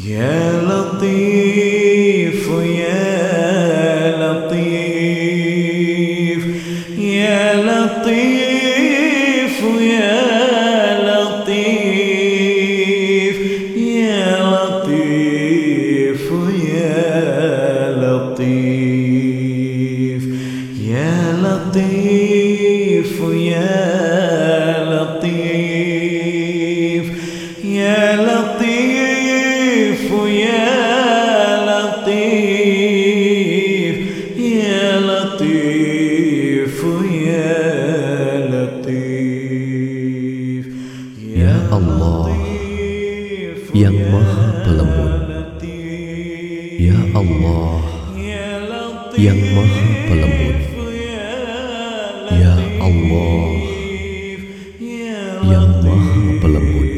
يا لطيف يا لطيف يا لطيف يا لطيف يا لطيف يا لطيف يا لطيف يا لطيف يا لطيف يا لطيف يا لطيف يا لطيف Ya Allah yang Maha Pelembut, Ya Allah yang Maha Pelembut, Ya Allah yang Maha Pelembut.